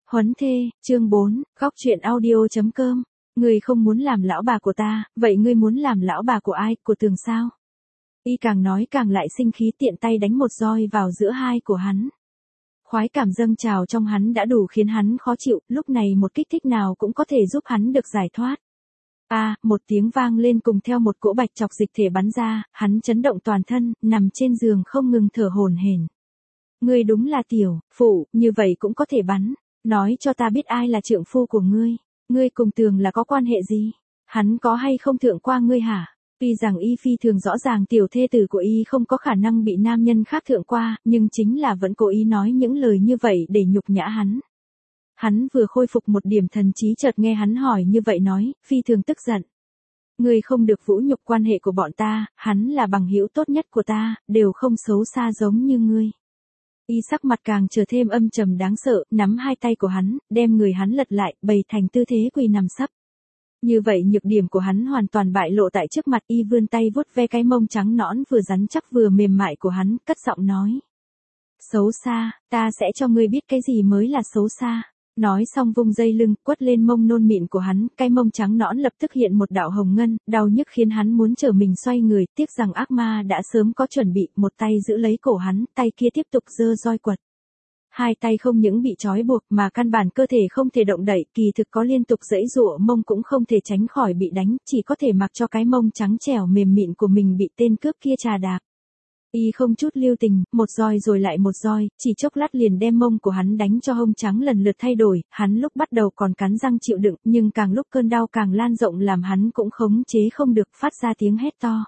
Huấn thê, chương 4, góc truyện audio.com. Ngươi không muốn làm lão bà của ta, vậy ngươi muốn làm lão bà của ai, của Tường sao? Y càng nói càng lại sinh khí, tiện tay đánh một roi vào giữa hai của hắn. Khoái cảm dâng trào trong hắn đã đủ khiến hắn khó chịu, lúc này một kích thích nào cũng có thể giúp hắn được giải thoát. Một tiếng vang lên cùng theo một cỗ bạch chọc dịch thể bắn ra, hắn chấn động toàn thân, nằm trên giường không ngừng thở hổn hển. Ngươi đúng là tiểu phụ, như vậy cũng có thể bắn. Nói cho ta biết ai là trượng phu của ngươi. Ngươi cùng Tường là có quan hệ gì? Hắn có hay không thượng qua ngươi hả? Tuy rằng y phi thường rõ ràng tiểu thê tử của y không có khả năng bị nam nhân khác thượng qua, nhưng chính là vẫn cố ý nói những lời như vậy để nhục nhã hắn. Hắn vừa khôi phục một điểm thần trí chợt nghe hắn hỏi như vậy nói, phi thường tức giận. Ngươi không được vũ nhục quan hệ của bọn ta, hắn là bằng hữu tốt nhất của ta, đều không xấu xa giống như ngươi. Y sắc mặt càng trở thêm âm trầm đáng sợ, nắm hai tay của hắn, đem người hắn lật lại, bày thành tư thế quỳ nằm sấp. Như vậy nhược điểm của hắn hoàn toàn bại lộ tại trước mặt. Y vươn tay vuốt ve cái mông trắng nõn vừa rắn chắc vừa mềm mại của hắn, cất giọng nói. Xấu xa, ta sẽ cho ngươi biết cái gì mới là xấu xa. Nói xong vung dây lưng, quất lên mông nôn mịn của hắn, cái mông trắng nõn lập tức hiện một đạo hồng ngân, đau nhức khiến hắn muốn trở mình xoay người, tiếc rằng ác ma đã sớm có chuẩn bị, một tay giữ lấy cổ hắn, tay kia tiếp tục giơ roi quật. Hai tay không những bị trói buộc mà căn bản cơ thể không thể động đậy, kỳ thực có liên tục giãy giụa mông cũng không thể tránh khỏi bị đánh, chỉ có thể mặc cho cái mông trắng trẻo mềm mịn của mình bị tên cướp kia trà đạp. Y không chút lưu tình, một roi rồi lại một roi, chỉ chốc lát liền đem mông của hắn đánh cho hông trắng lần lượt thay đổi, hắn lúc bắt đầu còn cắn răng chịu đựng, nhưng càng lúc cơn đau càng lan rộng làm hắn cũng khống chế không được, phát ra tiếng hét to.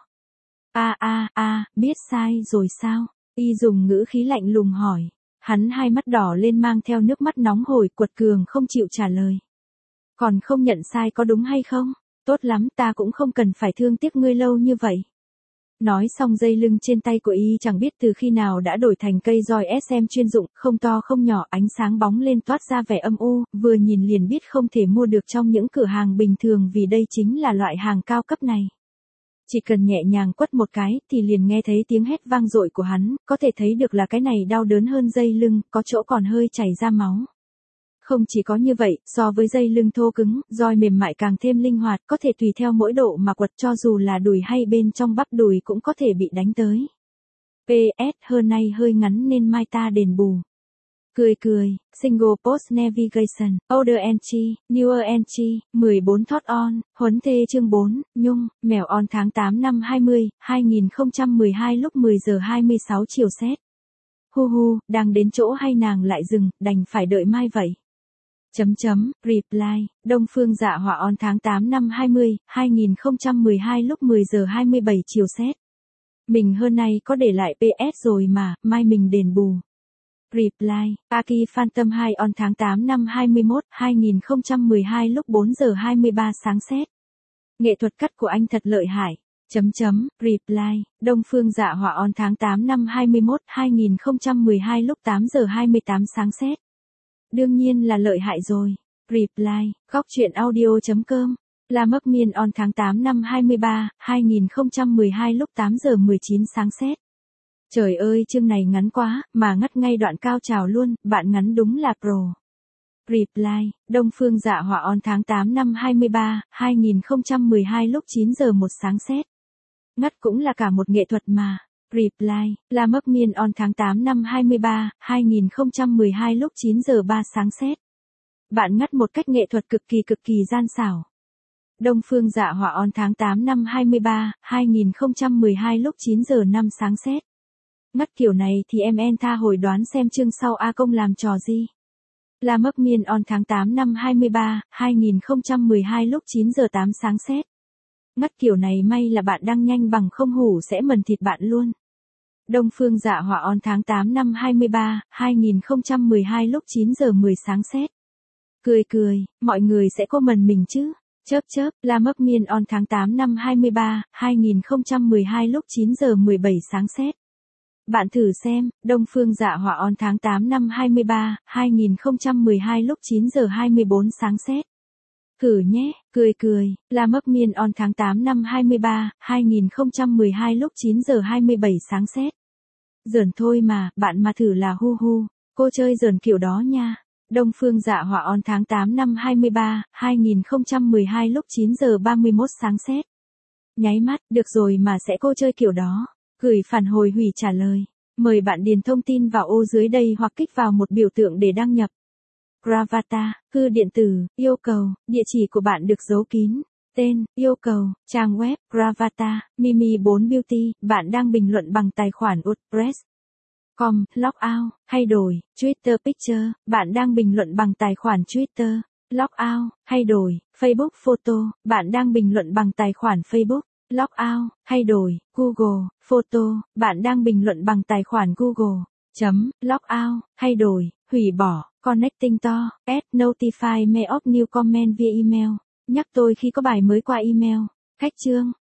Biết sai rồi sao? Y dùng ngữ khí lạnh lùng hỏi. Hắn hai mắt đỏ lên mang theo nước mắt nóng hổi, quật cường không chịu trả lời. Còn không nhận sai có đúng hay không? Tốt lắm, ta cũng không cần phải thương tiếc ngươi lâu như vậy. Nói xong dây lưng trên tay của y chẳng biết từ khi nào đã đổi thành cây roi SM chuyên dụng, không to không nhỏ, ánh sáng bóng lên toát ra vẻ âm u, vừa nhìn liền biết không thể mua được trong những cửa hàng bình thường vì đây chính là loại hàng cao cấp này. Chỉ cần nhẹ nhàng quất một cái thì liền nghe thấy tiếng hét vang dội của hắn, có thể thấy được là cái này đau đớn hơn dây lưng, có chỗ còn hơi chảy ra máu. Không chỉ có như vậy, so với dây lưng thô cứng, roi mềm mại càng thêm linh hoạt, có thể tùy theo mỗi độ mà quật, cho dù là đùi hay bên trong bắp đùi cũng có thể bị đánh tới. PS, hơn này hơi ngắn nên mai ta đền bù. Cười, single post navigation, older entry, newer entry, 14 thought on, Huấn thê chương 4, Nhung, mèo on tháng 8 năm 2012 lúc 10 giờ 26 chiều set. Đang đến chỗ hay nàng lại dừng, đành phải đợi mai vậy. Reply, Đông Phương Dạ Họa on tháng 8 năm 2012 lúc 10 giờ 27 chiều set. Mình hơn này có để lại PS rồi mà, mai mình đền bù. Reply, Aki Phantom 2 on tháng 8 năm 2012 lúc 4 giờ 23 sáng set. Nghệ thuật cắt của anh thật lợi hại. Reply, Đông Phương Dạ Họa on tháng 8 năm 2012 lúc 8 giờ 28 sáng set. Đương nhiên là lợi hại rồi. Reply, góc truyện audio.com. La Mấp Miên on tháng 8 năm 2012 lúc 8 giờ 19 sáng set. Trời ơi chương này ngắn quá, mà ngắt ngay đoạn cao trào luôn, bạn ngắn đúng là pro. Reply, Đông Phương Dạ Họa on tháng 8 năm 2012 lúc 9 giờ 1 sáng set. Ngắt cũng là cả một nghệ thuật mà. Reply, La Mấp Miên on tháng 8 năm 2012 lúc 9 giờ 3 sáng set. Bạn ngắt một cách nghệ thuật cực kỳ gian xảo. Đông Phương Dạ Họa on tháng 8 năm 2012 lúc 9 giờ 5 sáng set. Ngắt kiểu này thì em tha hồi đoán xem chương sau A Công làm trò gì. La Mấp Miên on tháng 8 năm 2012 lúc 9 giờ 8 sáng set. Ngắt kiểu này may là bạn đang nhanh bằng không hủ sẽ mần thịt bạn luôn. Đông Phương Dạ Họa on tháng 8 năm 2012 lúc 9 giờ 10 sáng set. Cười, mọi người sẽ có mần mình chứ. Chớp, La Mấp Miên on tháng 8 năm 2012 lúc 9 giờ 17 sáng set. Bạn thử xem, Đông Phương Dạ Họa on tháng 8 năm 2012 lúc 9 giờ 24 sáng set. Thử nhé, cười, La Mấp Miên on tháng 8 năm 2012 lúc 9 giờ 27 sáng set. Giỡn thôi mà, bạn mà thử là cô chơi giỡn kiểu đó nha. Đông Phương Dạ Họa on tháng 8 năm 2012 lúc 9 giờ 31 sáng xét. Nháy mắt, được rồi mà sẽ cô chơi kiểu đó. Gửi phản hồi hủy trả lời. Mời bạn điền thông tin vào ô dưới đây hoặc kích vào một biểu tượng để đăng nhập. Gravata, thư điện tử, yêu cầu, địa chỉ của bạn được giấu kín. Tên, yêu cầu, trang web, Gravata, Mimi 4 Beauty, bạn đang bình luận bằng tài khoản WordPress. Com, Logout, thay đổi, Twitter Picture, bạn đang bình luận bằng tài khoản Twitter. Logout, thay đổi, Facebook Photo, bạn đang bình luận bằng tài khoản Facebook. Logout, thay đổi, Google, Photo, bạn đang bình luận bằng tài khoản Google. Logout, thay đổi, hủy bỏ, Connecting to, add notify me of new comment via email. Nhắc tôi khi có bài mới qua email. Khách chương.